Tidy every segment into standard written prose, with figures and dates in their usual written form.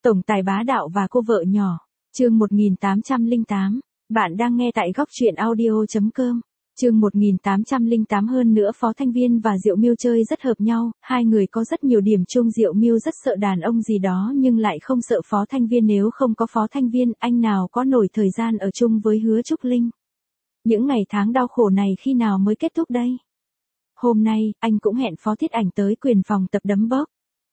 Tổng tài bá đạo và cô vợ nhỏ. Chương 1808. Bạn đang nghe tại góc truyện audio.com. Chương 1808. Hơn nữa Phó Thanh Viên và Diệu Miêu chơi rất hợp nhau, hai người có rất nhiều điểm chung. Diệu Miêu rất sợ đàn ông gì đó nhưng lại không sợ Phó Thanh Viên. Nếu không có Phó Thanh Viên, anh nào có nổi thời gian ở chung với Hứa Trúc Linh. Những ngày tháng đau khổ này khi nào mới kết thúc đây? Hôm nay, anh cũng hẹn Phó Thiết Ảnh tới quyền phòng tập đấm bốc.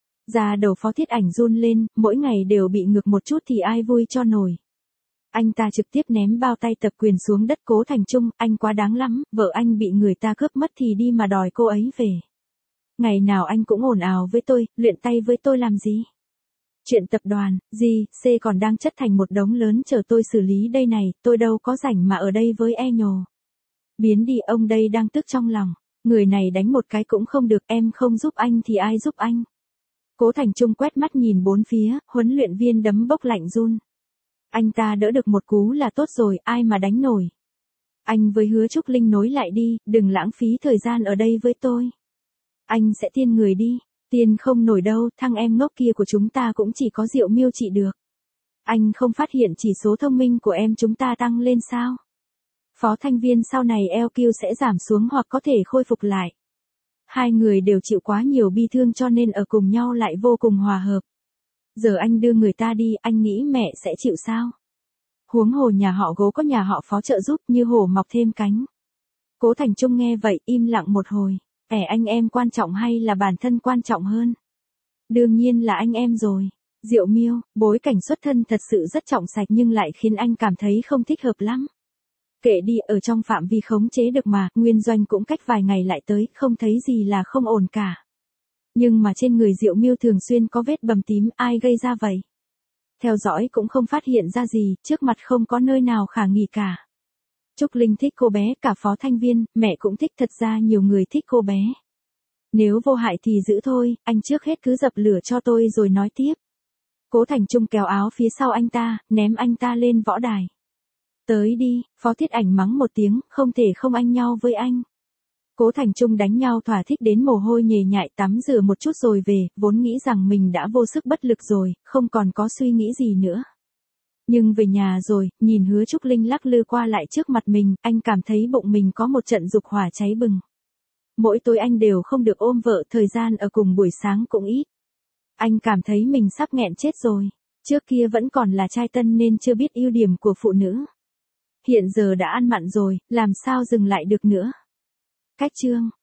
Da đầu Phó Thiết Ảnh run lên, mỗi ngày đều bị ngược một chút thì ai vui cho nổi. Anh ta trực tiếp ném bao tay tập quyền xuống đất. Cố Thành Trung, anh quá đáng lắm, vợ anh bị người ta cướp mất thì đi mà đòi cô ấy về. Ngày nào anh cũng ồn ào với tôi, luyện tay với tôi làm gì? Chuyện tập đoàn, gì, C còn đang chất thành một đống lớn chờ tôi xử lý đây này, tôi đâu có rảnh mà ở đây với e nhồ. Biến đi, ông đây đang tức trong lòng, người này đánh một cái cũng không được, em không giúp anh thì ai giúp anh? Cố Thành Trung quét mắt nhìn bốn phía, huấn luyện viên đấm bốc lạnh run. Anh ta đỡ được một cú là tốt rồi, ai mà đánh nổi. Anh với Hứa Trúc Linh nối lại đi, đừng lãng phí thời gian ở đây với tôi. Anh sẽ tiên người đi, tiên không nổi đâu, thằng em ngốc kia của chúng ta cũng chỉ có Diệu Miêu trị được. Anh không phát hiện chỉ số thông minh của em chúng ta tăng lên sao? Phó Thanh Viên sau này EQ sẽ giảm xuống hoặc có thể khôi phục lại. Hai người đều chịu quá nhiều bi thương cho nên ở cùng nhau lại vô cùng hòa hợp. Giờ anh đưa người ta đi, anh nghĩ mẹ sẽ chịu sao? Huống hồ nhà họ Gố có nhà họ Phó trợ giúp như hổ mọc thêm cánh. Cố Thành Trung nghe vậy im lặng một hồi. Anh em quan trọng hay là bản thân quan trọng hơn? Đương nhiên là anh em rồi. Diệu Miêu, bối cảnh xuất thân thật sự rất trọng sạch nhưng lại khiến anh cảm thấy không thích hợp lắm. Kệ đi, ở trong phạm vi khống chế được mà, Nguyên Doanh cũng cách vài ngày lại tới, không thấy gì là không ổn cả. Nhưng mà trên người Diệu Miêu thường xuyên có vết bầm tím, ai gây ra vậy? Theo dõi cũng không phát hiện ra gì, trước mặt không có nơi nào khả nghi cả. Trúc Linh thích cô bé, cả Phó Thanh Viên, mẹ cũng thích, thật ra nhiều người thích cô bé. Nếu vô hại thì giữ thôi, anh trước hết cứ dập lửa cho tôi rồi nói tiếp. Cố Thành Trung kéo áo phía sau anh ta, ném anh ta lên võ đài. Tới đi, Phó Thiết Ảnh mắng một tiếng, không thể không anh nhau với anh. Cố Thành Trung đánh nhau thỏa thích đến mồ hôi nhề nhại, tắm rửa một chút rồi về, vốn nghĩ rằng mình đã vô sức bất lực rồi, không còn có suy nghĩ gì nữa. Nhưng về nhà rồi, nhìn Hứa Trúc Linh lắc lư qua lại trước mặt mình, anh cảm thấy bụng mình có một trận dục hỏa cháy bừng. Mỗi tối anh đều không được ôm vợ, thời gian ở cùng buổi sáng cũng ít. Anh cảm thấy mình sắp nghẹn chết rồi. Trước kia vẫn còn là trai tân nên chưa biết ưu điểm của phụ nữ. Hiện giờ đã ăn mặn rồi, làm sao dừng lại được nữa. Cách chương